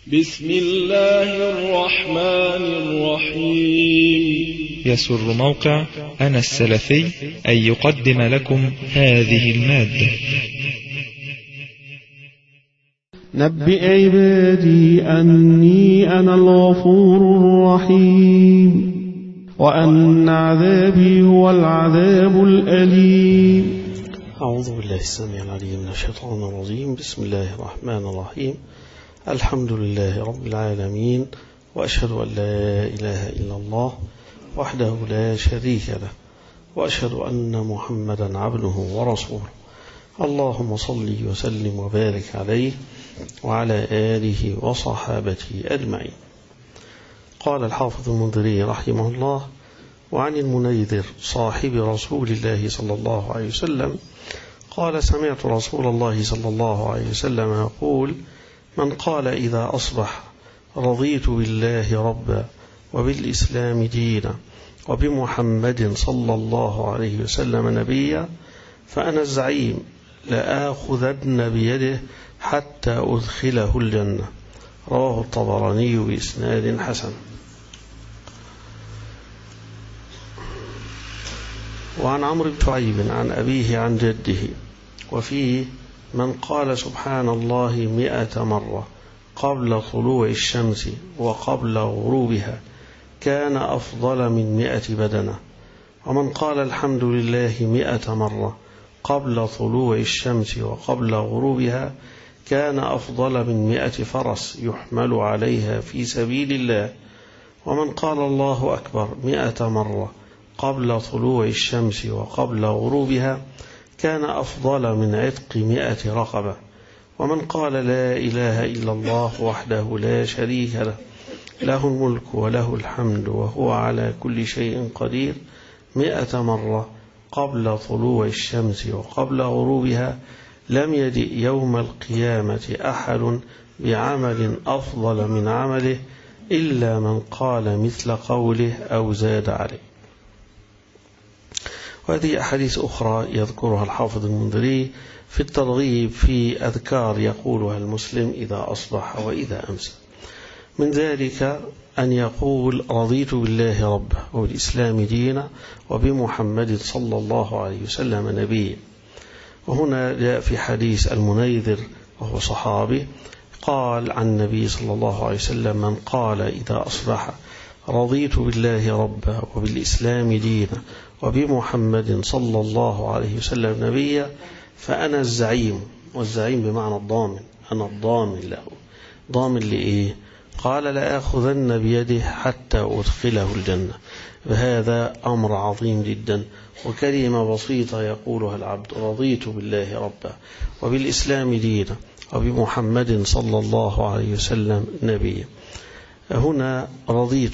بسم الله الرحمن الرحيم. يسر موقع أنا السلفي أن يقدم لكم هذه المادة. نبئ عبادي أني أنا الغفور الرحيم وأن عذابي هو العذاب الأليم. أعوذ بالله السميع العليم من الشيطان الرجيم. بسم الله الرحمن الرحيم. الحمد لله رب العالمين، وأشهد أن لا إله إلا الله وحده لا شريك له، وأشهد أن محمدا عبده ورسوله. اللهم صل وسلم وبارك عليه وعلى آله وصحابته أجمعين. قال الحافظ المنذري رحمه الله: وعن المنيذر صاحب رسول الله صلى الله عليه وسلم قال: سمعت رسول الله صلى الله عليه وسلم يقول: من قال إذا أصبح رضيت بالله ربا وبالإسلام دينا وبمحمد صلى الله عليه وسلم نبيا فأنا الزعيم لآخذن بيده حتى أدخله الجنة. رواه الطبراني بإسناد حسن. وعن عمرو بن شعيب عن أبيه عن جده، وفيه: من قال سبحان الله 100 مرة قبل طلوع الشمس وقبل غروبها كان أفضل من 100 بدنة. ومن قال الحمد لله 100 مرة قبل طلوع الشمس وقبل غروبها كان أفضل من 100 فرس يحمل عليها في سبيل الله. ومن قال الله أكبر 100 مرة قبل طلوع الشمس وقبل غروبها كان أفضل من عتق 100 رقبة. ومن قال لا إله إلا الله وحده لا شريك له، له الملك وله الحمد وهو على كل شيء قدير 100 مرة قبل طلوع الشمس وقبل غروبها لم يجئ يوم القيامة أحد بعمل أفضل من عمله إلا من قال مثل قوله أو زاد عليه. وهذه أحاديث أخرى يذكرها الحافظ المنذري في الترغيب في أذكار يقولها المسلم إذا أصبح وإذا أمسى. من ذلك أن يقول: رضيت بالله ربا وبالإسلام دينا وبمحمد صلى الله عليه وسلم نبيا. وهنا جاء في حديث المنيذر وهو صحابي قال عن النبي صلى الله عليه وسلم: من قال إذا أصبح رضيت بالله ربا وبالإسلام دينا وبمحمد صلى الله عليه وسلم نبيا فأنا الزعيم. والزعيم بمعنى الضامن، أنا الضامن له. ضامن لإيه؟ قال: لآخذن بيده حتى أدخله الجنة. وهذا أمر عظيم جدا، وكلمة بسيطة يقولها العبد: رضيت بالله ربا وبالإسلام دينا وبمحمد صلى الله عليه وسلم نبيا. هنا رضيت.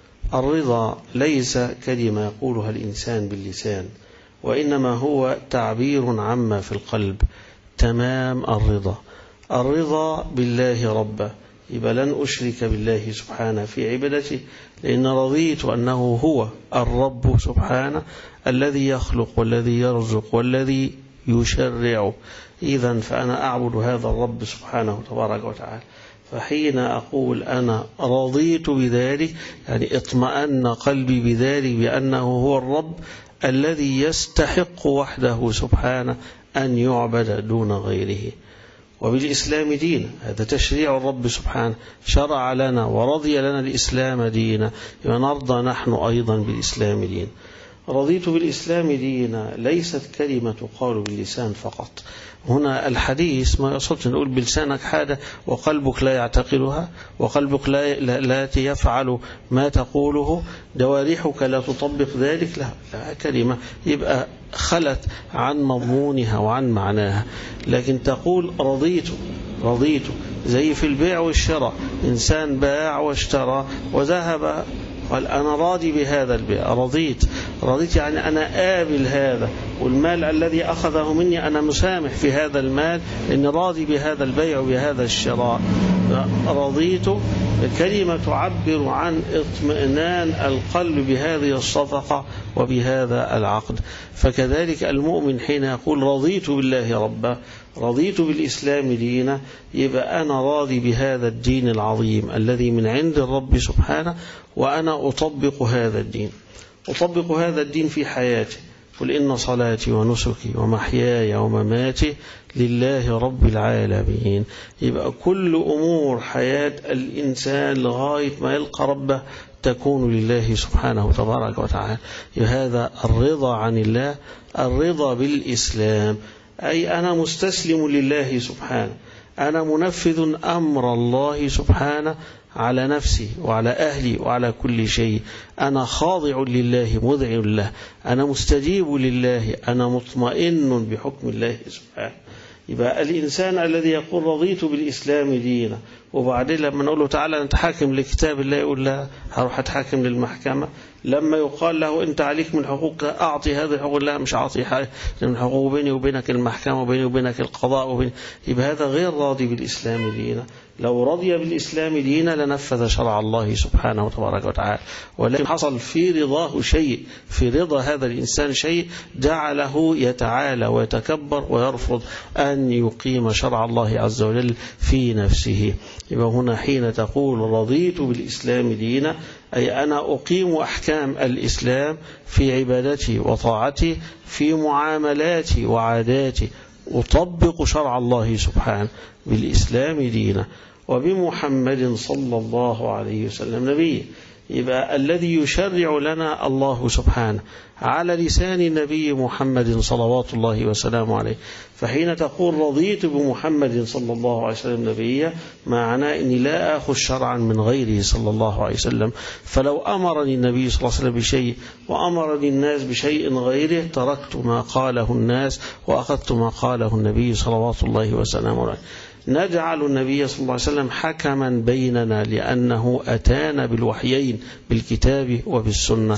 الرضا ليس كلمة يقولها الإنسان باللسان، وإنما هو تعبير عما في القلب، تمام الرضا. الرضا بالله ربا، يبقى لن أشرك بالله سبحانه في عبادته، لأن رضيت أنه هو الرب سبحانه الذي يخلق والذي يرزق والذي يشرع. إذن فأنا أعبد هذا الرب سبحانه تبارك وتعالى. فحين أقول أنا رضيت بذلك يعني اطمأن قلبي بذلك بأنه هو الرب الذي يستحق وحده سبحانه أن يعبد دون غيره. وبالإسلام دين، هذا تشريع الرب سبحانه، شرع لنا ورضي لنا الإسلام دينا، ونرضى نحن أيضا بالإسلام دين. رضيت بالإسلام دينا ليست كلمة تقال باللسان فقط. هنا الحديث ما يقصدش نقول بلسانك حاجة وقلبك لا يعتقدها، وقلبك لا يفعل ما تقوله، جوارحك لا تطبق ذلك. لا كلمة يبقى خلت عن مضمونها وعن معناها. لكن تقول رضيت زي في البيع والشراء، إنسان باع واشترى وذهب قال: أنا راضي بهذا البيع. رضيت يعني أنا آبل هذا، والمال الذي أخذه مني أنا مسامح في هذا المال، إني راضي بهذا البيع وبهذا الشراء. رضيت كلمة تعبر عن اطمئنان القلب بهذه الصفقة وبهذا العقد. فكذلك المؤمن حين يقول رضيت بالله ربا رضيت بالإسلام دينا، يبقى أنا راضي بهذا الدين العظيم الذي من عند الرب سبحانه، وأنا أطبق هذا الدين، أطبق هذا الدين في حياتي. قل إن صلاتي ونسكي ومحياي ومماتي لله رب العالمين. يبقى كل أمور حياة الإنسان لغاية ما يلقى ربه تكون لله سبحانه تبارك وتعالى. هذا الرضا عن الله، الرضا بالإسلام، أي أنا مستسلم لله سبحانه، أنا منفذ أمر الله سبحانه على نفسي وعلى أهلي وعلى كل شيء، أنا خاضع لله مذعن له، أنا مستجيب لله، أنا مطمئن بحكم الله سبحانه. يبقى الإنسان الذي يقول رضيت بالإسلام دينا، وبعدين لما نقول له تعالى نتحاكم لكتاب الله يقول لا هروح أتحاكم للمحكمة. لما يقال له أنت عليك من حقوق أعطي هذه الحقوق، لا مش أعطي حاجة، من حقوق بيني وبينك المحكمة وبيني وبينك القضاء يبقى هذا غير راضي بالإسلام دينا. لو رضي بالإسلام دينا لنفذ شرع الله سبحانه وتبارك وتعالى، ولكن حصل في رضاه شيء، في رضا هذا الإنسان شيء جعله يتعالى ويتكبر ويرفض أن يقيم شرع الله عز وجل في نفسه. يبقى هنا حين تقول رضيت بالإسلام دينا، أي أنا أقيم أحكام الإسلام في عبادتي وطاعتي، في معاملاتي وعاداتي، أطبق شرع الله سبحانه بالإسلام دينا وبمحمد صلى الله عليه وسلم نبيه. يبقى الذي يشرع لنا الله سبحانه على لسان النبي محمد صلوات الله وسلامه عليه. فحين تقول رضيت بمحمد صلى الله عليه وسلم نبيا، معناه أني لا أخذ شرعا من غيره صلى الله عليه وسلم. فلو أمرني النبي صلى الله عليه وسلم بشيء وأمرني الناس بشيء غيره تركت ما قاله الناس وأخذت ما قاله النبي صلوات الله وسلامه عليه. نجعل النبي صلى الله عليه وسلم حكما بيننا لأنه أتانا بالوحيين بالكتاب وبالسنة.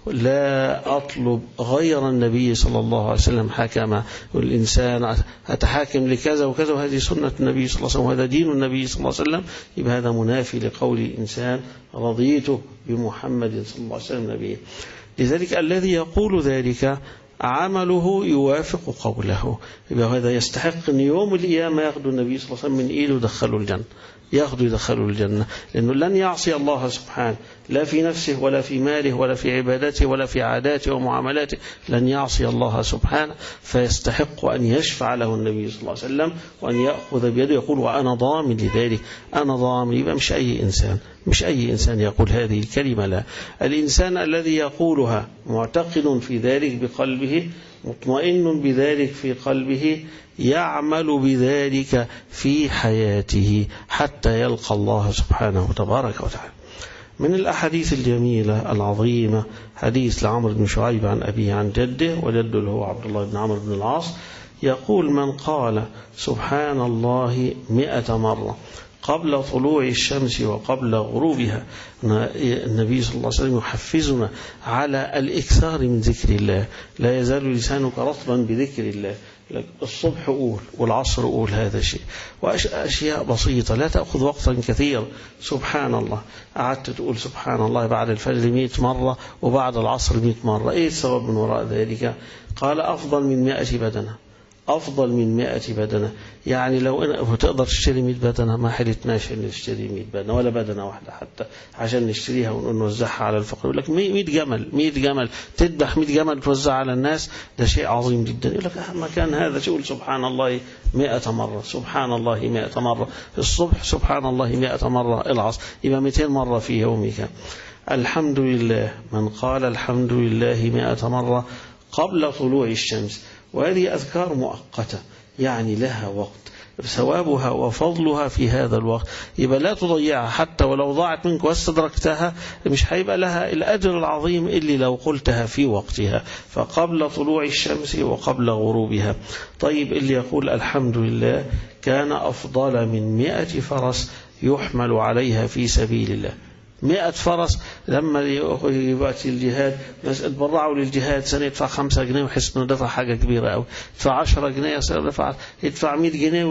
لا أطلب غير النبي صلى الله عليه وسلم حكما، والإنسان أتحاكم لكذا وكذا وهذه سنة النبي صلى الله عليه وسلم وهذا دين النبي صلى الله عليه وسلم، يبقى هذا منافي لقول الإنسان رضيت بمحمد صلى الله عليه وسلم نبيه. لذلك الذي يقول ذلك عمله يوافق قوله، يبقى هذا يستحق أن يوم القيامة ياخذ النبي صلى الله عليه وسلم من إيده يدخله الجنة، يدخله الجنة، لأنه لن يعصي الله سبحانه لا في نفسه ولا في ماله ولا في عبادته ولا في عاداته ومعاملاته، لن يعصي الله سبحانه، فيستحق أن يشفع له النبي صلى الله عليه وسلم وأن يأخذ بيده يقول وأنا ضامن لذلك، أنا ضامن. يبقى مش أي إنسان يقول هذه الكلمة، لا، الإنسان الذي يقولها معتقد في ذلك بقلبه، مطمئن بذلك في قلبه، يعمل بذلك في حياته حتى يلقى الله سبحانه وتبارك وتعالى. من الأحاديث الجميلة العظيمة حديث لعمرو بن شعيب عن أبيه عن جده، وجده اللي هو عبد الله بن عمرو بن العاص، يقول من قال سبحان الله 100 مرة قبل طلوع الشمس وقبل غروبها، النبي صلى الله عليه وسلم يحفزنا على الإكثار من ذكر الله، لا يزال لسانك رطبا بذكر الله، الصبح قول والعصر قول، هذا شيء، وأشياء بسيطة لا تأخذ وقتا كثيرا. سبحان الله قعدت تقول سبحان الله بعد الفجر 100 مرة وبعد العصر 100 مرة، إيه السبب من وراء ذلك؟ قال أفضل من 100 بدنة، أفضل من 100 بدنة. يعني لو تقدر تشتري 100 بدنة ما حلتناش أن نشتري 100 بدنة ولا بدنة واحدة حتى عشان نشتريها ونوزعها على الفقراء. يقول لك 100 جمل تذبح 100 جمل توزع على الناس، ده شيء عظيم جدا. يقول لك ما كان هذا، تقول سبحان الله 100 مرة، سبحان الله 100 مرة الصبح، سبحان الله 100 مرة العصر، يبقى 200 مرة في يومك. الحمد لله، من قال الحمد لله 100 مرة قبل طلوع الشمس، وهذه أذكار مؤقتة يعني لها وقت، ثوابها وفضلها في هذا الوقت، يبقى لا تضيعها، حتى ولو ضاعت منك واستدركتها مش هيبقى لها الأجر العظيم اللي لو قلتها في وقتها. فقبل طلوع الشمس وقبل غروبها. طيب اللي يقول الحمد لله كان أفضل من 100 فرس يحمل عليها في سبيل الله. 100 فرس لما يبقى الجهاد اتبرعوا للجهاد سنة يدفع 5 جنيه ويحس انه دفع حاجة كبيرة قوي، يدفع 10 جنيه يدفع 100 جنيه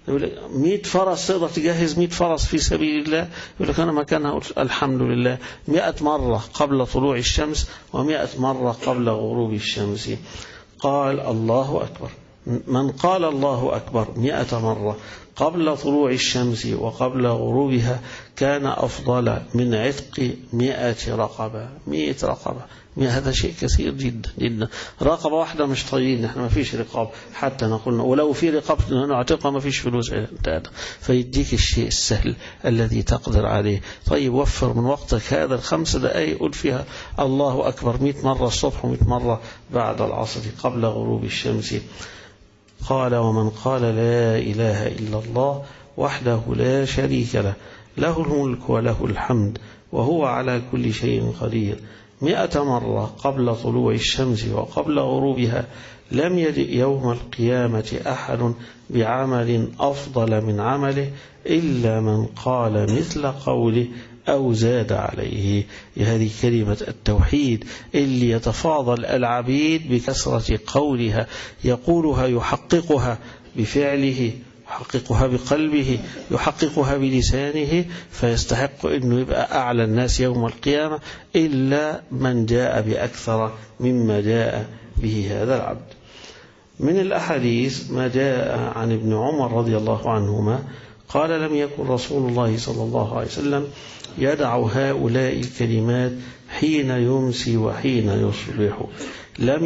يقول لك 100 فرس تقدر تجهز 100 فرس في سبيل الله؟ يقول لك أنا مكانها الحمد لله 100 مرة قبل طلوع الشمس و100 مرة قبل غروب الشمس. قال الله أكبر. من قال الله أكبر 100 مرة قبل طلوع الشمس وقبل غروبها كان أفضل من عتق 100 رقبة. 100 رقبة، هذا شيء كثير جدا جدا. رقبة واحدة مش طيبين، احنا ما فيش رقاب حتى نقول، ولو في رقابة نعتقها ما فيش فلوس. فيديك الشيء السهل الذي تقدر عليه. طيب وفر من وقتك هذا 5 دقائق قل فيها الله أكبر 100 مرة الصبح و100 مرة بعد العصر قبل غروب الشمس. قال ومن قال لا إله إلا الله وحده لا شريك له له الملك وله الحمد وهو على كل شيء قدير 100 مرة قبل طلوع الشمس وقبل غروبها لم يجئ يوم القيامة أحد بعمل أفضل من عمله إلا من قال مثل قوله أو زاد عليه. هذه كلمة التوحيد اللي يتفاضل العبيد بكثرة قولها، يقولها يحققها بفعله، يحققها بقلبه، يحققها بلسانه، فيستحق أنه يبقى أعلى الناس يوم القيامة إلا من جاء بأكثر مما جاء به هذا العبد. من الأحاديث ما جاء عن ابن عمر رضي الله عنهما قال لم يكن رسول الله صلى الله عليه وسلم يدع هؤلاء الكلمات حين يمسي وحين يصبح. لم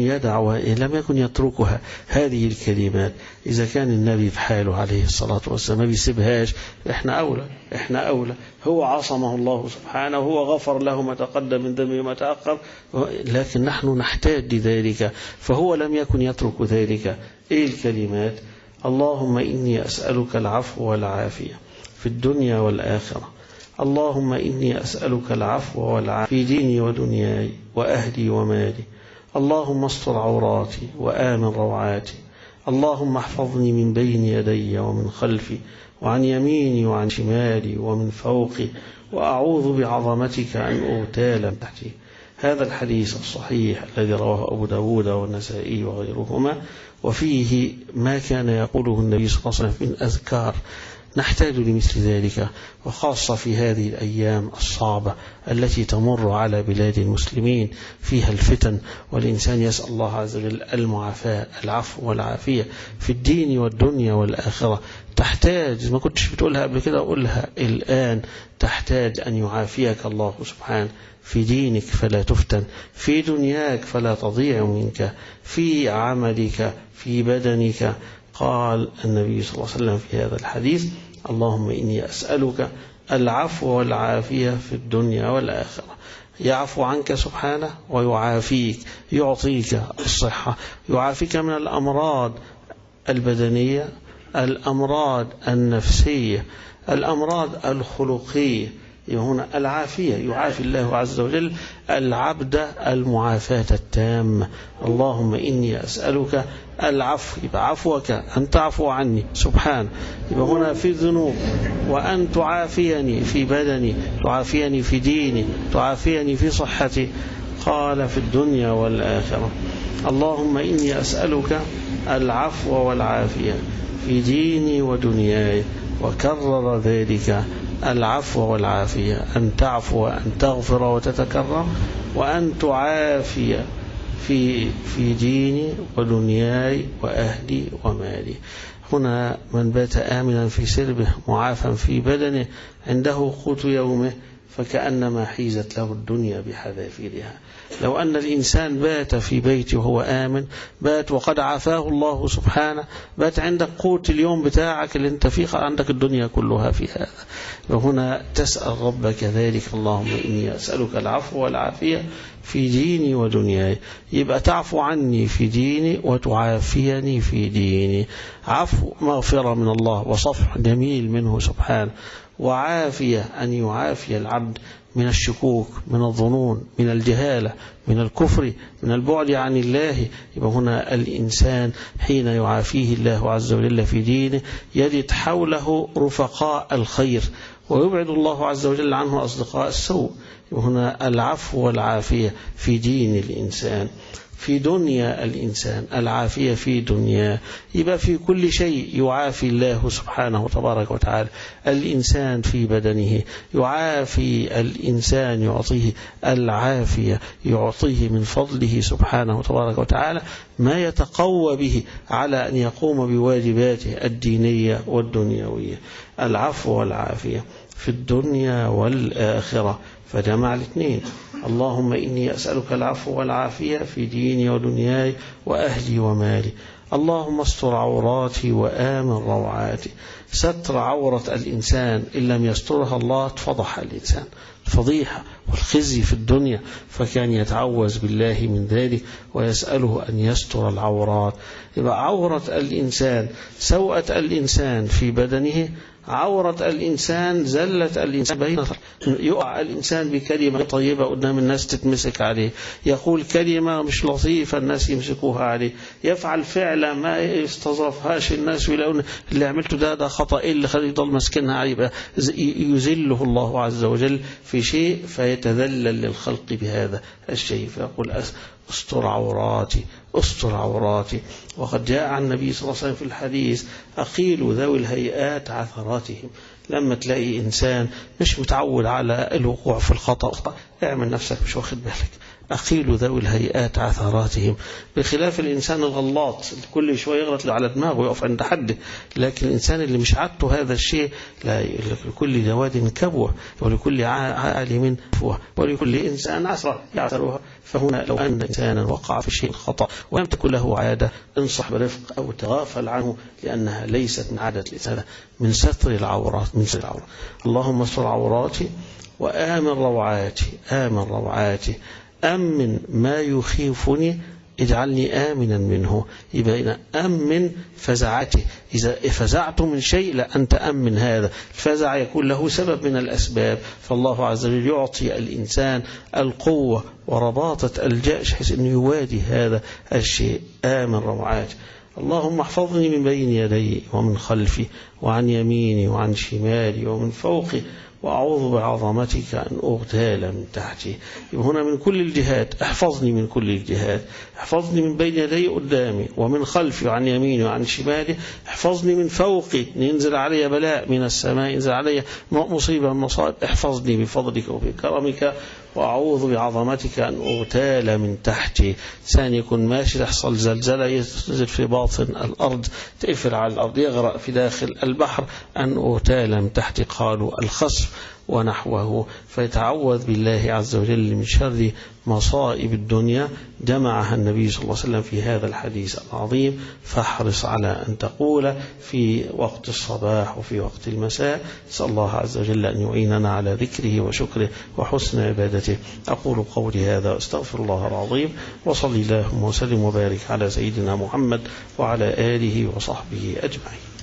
يكن يتركها هذه الكلمات. إذا كان النبي بحاله عليه الصلاة والسلام ما بيسيبهاش، إحنا أولى. هو عصمه الله سبحانه، هو غفر له ما تقدم من ذنبه وما تأخر، لكن نحن نحتاج لذلك، فهو لم يكن يترك ذلك. إيه الكلمات؟ اللهم إني أسألك العفو والعافية في الدنيا والآخرة. اللهم إني أسألك العفو والعافية في ديني ودنياي وأهلي ومالي. اللهم استر عوراتي وآمن روعاتي. اللهم احفظني من بين يدي ومن خلفي وعن يميني وعن شمالي ومن فوقي، وأعوذ بعظمتك أن أغتال من تحتي. هذا الحديث الصحيح الذي رواه أبو داود والنسائي وغيرهما، وفيه ما كان يقوله النبي صلى الله عليه وسلم من أذكار. نحتاج لمثل ذلك، وخاصة في هذه الأيام الصعبة التي تمر على بلاد المسلمين فيها الفتن، والإنسان يسأل الله عز وجل المعافاة، العفو والعافية في الدين والدنيا والآخرة. تحتاج، ما كنتش بتقولها قبل كده أقولها الآن، تحتاج أن يعافيك الله سبحانه في دينك فلا تفتن، في دنياك فلا تضيع منك، في عملك، في بدنك. قال النبي صلى الله عليه وسلم في هذا الحديث اللهم إني أسألك العفو والعافية في الدنيا والآخرة. يعفو عنك سبحانه ويعافيك، يعطيك الصحة، يعافيك من الأمراض البدنية، الأمراض النفسية، الأمراض الخلقية. هنا العافية، يعافي الله عز وجل العبد المعافاة التامة. اللهم إني أسألك العفو، يبقى عفوك أن تعفو عني سبحانه، يبقى هنا في الذنوب، وأن تعافيني في بدني، تعافيني في ديني، تعافيني في صحتي. قال في الدنيا والآخرة. اللهم إني أسألك العفو والعافية في ديني ودنياي، وكرر ذلك العفو والعافية، أن تعفو وأن تغفر وتتكرم، وأن تعافي في ديني ودنياي وأهلي ومالي. هنا من بات آمنا في سربه معافا في بدنه عنده قوت يومه فكأنما حيزت له الدنيا بحذافيرها. لو أن الإنسان بات في بيته وهو آمن، بات وقد عافاه الله سبحانه، بات عندك قوت اليوم بتاعك اللي انت فيه، عندك الدنيا كلها في هذا. وهنا تسأل ربك ذلك اللهم إني أسألك العفو والعافية في ديني ودنياي. يبقى تعفو عني في ديني وتعافيني في ديني. عفو مغفرة من الله وصفح جميل منه سبحانه، وعافية أن يعافي العبد من الشكوك، من الظنون، من الجهالة، من الكفر، من البعد عن الله. يبقى هنا الإنسان حين يعافيه الله عز وجل في دينه يجد حوله رفقاء الخير، ويبعد الله عز وجل عنه أصدقاء السوء. هنا العفو والعافية في دين الإنسان. في دنيا الإنسان، العافية في دنيا، يبقى في كل شيء يعافي الله سبحانه تبارك وتعالى الإنسان في بدنه، يعافي الإنسان، يعطيه العافية، يعطيه من فضله سبحانه تبارك وتعالى ما يتقوى به على أن يقوم بواجباته الدينية والدنيوية. العفو والعافية في الدنيا والآخرة، فجمع الاثنين. اللهم إني أسألك العفو والعافية في ديني ودنياي وأهلي ومالي. اللهم استر عوراتي وآمن روعاتي. ستر عورة الإنسان إن لم يسترها الله تفضح الإنسان، الفضيحة والخزي في الدنيا، فكان يتعوذ بالله من ذلك ويسأله أن يستر العورات. يبقى عورة الإنسان سوءة الإنسان في بدنه، عورة الإنسان زلة الإنسان بين، يقع الإنسان بكلمة طيبة قدام الناس تتمسك عليه، يقول كلمة مش لطيفة الناس يمسكوها عليه، يفعل فعلة ما يستظرفهاش الناس ويلاقون اللي عملته ده خطأ، إيه اللي خليه يضل مسكنها عليه، يبقى يذله الله عز وجل في شيء فيتذلل للخلق بهذا الشيء، فيقول استر عوراتي استر عوراتي. وقد جاء عن النبي صلى الله عليه وسلم في الحديث أقيلوا ذوي الهيئات عثراتهم. لما تلاقي إنسان مش متعود على الوقوع في الخطأ، اعمل نفسك مش واخد بالك. أقيلوا ذوي الهيئات عثراتهم، بخلاف الإنسان الغلاط كل شوية يغلط على دماغه ويقف عند حده، لكن الإنسان اللي مش عادته هذا الشيء، لا، لكل جواد كبوة ولكل عالم فوه ولكل إنسان عثرة يعثرها. فهنا لو أن إنسانا وقع في شيء خطأ ولم تكن له عادة، انصح برفق أو تغافل عنه، لأنها ليست من عادة الإنسان، من ستر العورات، من ستر العورات. اللهم استر عوراتي وآمن روعاتي، آمن روعاتي، أمن ما يخيفني اجعلني آمنا منه. يبقى أمن فزعته، إذا فزعت من شيء لا أنت أمن هذا الفزع، يكون له سبب من الأسباب، فالله عز وجل يعطي الإنسان القوة ورباطة الجأش حيث أنه يواجه هذا الشيء. آمن روعاتي. اللهم احفظني من بين يدي ومن خلفي وعن يميني وعن شمالي ومن فوقي، وأعوذ بعظمتك أن أغتال من تحتي. هنا من كل الجهات، احفظني من كل الجهات، احفظني من بين يدي قدامي ومن خلفي وعن يميني وعن شمالي، احفظني من فوقي، ينزل علي بلاء من السماء، ينزل علي مصيبة من مصائب، احفظني بفضلك وبكرمك، وأعوذ بعظمتك أن أغتال من تحتي. ثاني يكون ماشي تحصل زلزلة، ينزل في باطن الأرض، تقفل على الأرض، يغرق في داخل البحر، أن أغتال من تحتي، قالوا الخسف ونحوه. فيتعوذ بالله عز وجل من شر مصائب الدنيا، جمعها النبي صلى الله عليه وسلم في هذا الحديث العظيم. فاحرص على أن تقول في وقت الصباح وفي وقت المساء. نسأل الله عز وجل أن يعيننا على ذكره وشكره وحسن عبادته. أقول قولي هذا واستغفر الله العظيم، وصلي اللهم وسلم وبارك على سيدنا محمد وعلى آله وصحبه أجمعين.